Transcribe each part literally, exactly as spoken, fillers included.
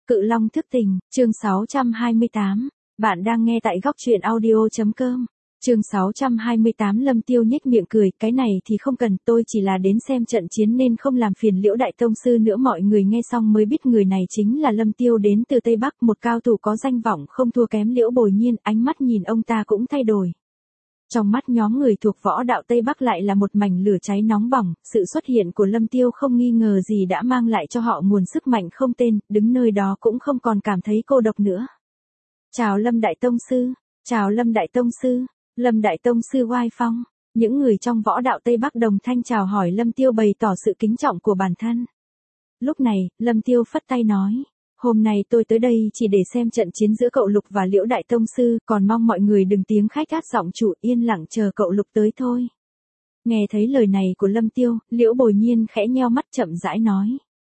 Cự Long thức tình, chương sáu trăm hai mươi tám. Bạn đang nghe tại góc truyện audio.com. Chương sáu trăm hai mươi tám. Lâm Tiêu nhếch miệng cười, cái này thì không cần, tôi chỉ là đến xem trận chiến nên không làm phiền Liễu đại tông sư nữa. Mọi người nghe xong mới biết người này chính là Lâm Tiêu đến từ Tây Bắc, một cao thủ có danh vọng không thua kém Liễu Bồi Nhiên, ánh mắt nhìn ông ta cũng thay đổi. Trong mắt nhóm người thuộc võ đạo Tây Bắc lại là một mảnh lửa cháy nóng bỏng, sự xuất hiện của Lâm Tiêu không nghi ngờ gì đã mang lại cho họ nguồn sức mạnh không tên, đứng nơi đó cũng không còn cảm thấy cô độc nữa. Chào Lâm Đại Tông Sư, chào Lâm Đại Tông Sư, Lâm Đại Tông Sư oai phong, những người trong võ đạo Tây Bắc đồng thanh chào hỏi Lâm Tiêu bày tỏ sự kính trọng của bản thân. Lúc này, Lâm Tiêu phất tay nói. Hôm nay tôi tới đây chỉ để xem trận chiến giữa cậu Lục và Liễu Đại Tông Sư, còn mong mọi người đừng tiếng khách gát giọng chủ, yên lặng chờ cậu Lục tới thôi. Nghe thấy lời này của Lâm Tiêu, Liễu Bồi Nhiên khẽ nheo mắt chậm rãi nói.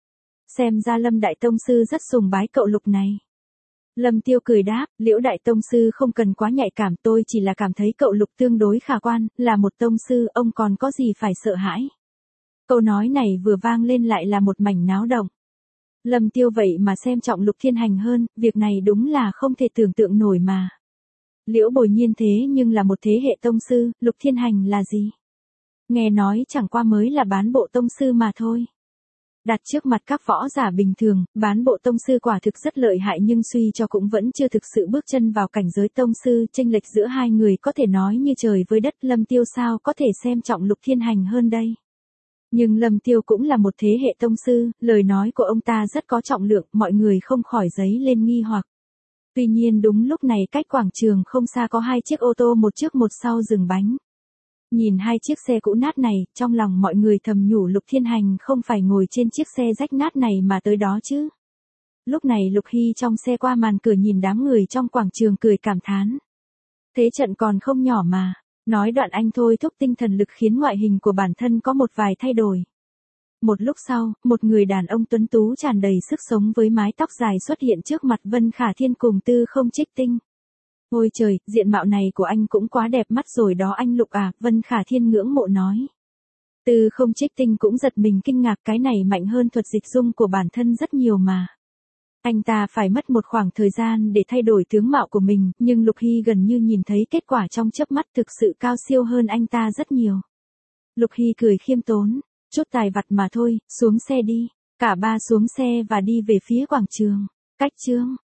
Xem ra Lâm Đại Tông Sư rất sùng bái cậu Lục này. Lâm Tiêu cười đáp, Liễu Đại Tông Sư không cần quá nhạy cảm, tôi chỉ là cảm thấy cậu Lục tương đối khả quan, là một tông sư, ông còn có gì phải sợ hãi. Câu nói này vừa vang lên lại là một mảnh náo động. Lâm Tiêu vậy mà xem trọng Lục Thiên Hành hơn, việc này đúng là không thể tưởng tượng nổi mà. Liễu Bồi Nhiên thế nhưng là một thế hệ tông sư, Lục Thiên Hành là gì? Nghe nói chẳng qua mới là bán bộ tông sư mà thôi. Đặt trước mặt các võ giả bình thường, bán bộ tông sư quả thực rất lợi hại nhưng suy cho cũng vẫn chưa thực sự bước chân vào cảnh giới tông sư, chênh lệch giữa hai người có thể nói như trời với đất. Lâm Tiêu sao có thể xem trọng Lục Thiên Hành hơn đây? Nhưng Lâm Tiêu cũng là một thế hệ tông sư, lời nói của ông ta rất có trọng lượng, mọi người không khỏi dấy lên nghi hoặc. Tuy nhiên đúng lúc này cách quảng trường không xa có hai chiếc ô tô một trước một sau dừng bánh. Nhìn hai chiếc xe cũ nát này, trong lòng mọi người thầm nhủ Lục Thiên Hành không phải ngồi trên chiếc xe rách nát này mà tới đó chứ. Lúc này Lục Hy trong xe qua màn cửa nhìn đám người trong quảng trường cười cảm thán. Thế trận còn không nhỏ mà. Nói đoạn anh thôi thúc tinh thần lực khiến ngoại hình của bản thân có một vài thay đổi. Một lúc sau, một người đàn ông tuấn tú tràn đầy sức sống với mái tóc dài xuất hiện trước mặt Vân Khả Thiên cùng Tư Không Trích Tinh. Ôi trời, diện mạo này của anh cũng quá đẹp mắt rồi đó anh Lục à, Vân Khả Thiên ngưỡng mộ nói. Tư Không Trích Tinh cũng giật mình kinh ngạc, cái này mạnh hơn thuật dịch dung của bản thân rất nhiều mà. Anh ta phải mất một khoảng thời gian để thay đổi tướng mạo của mình, nhưng Lục Hy gần như nhìn thấy kết quả trong chớp mắt, thực sự cao siêu hơn anh ta rất nhiều. Lục Hy cười khiêm tốn, chút tài vặt mà thôi, xuống xe đi. Cả ba xuống xe và đi về phía quảng trường. Cách chương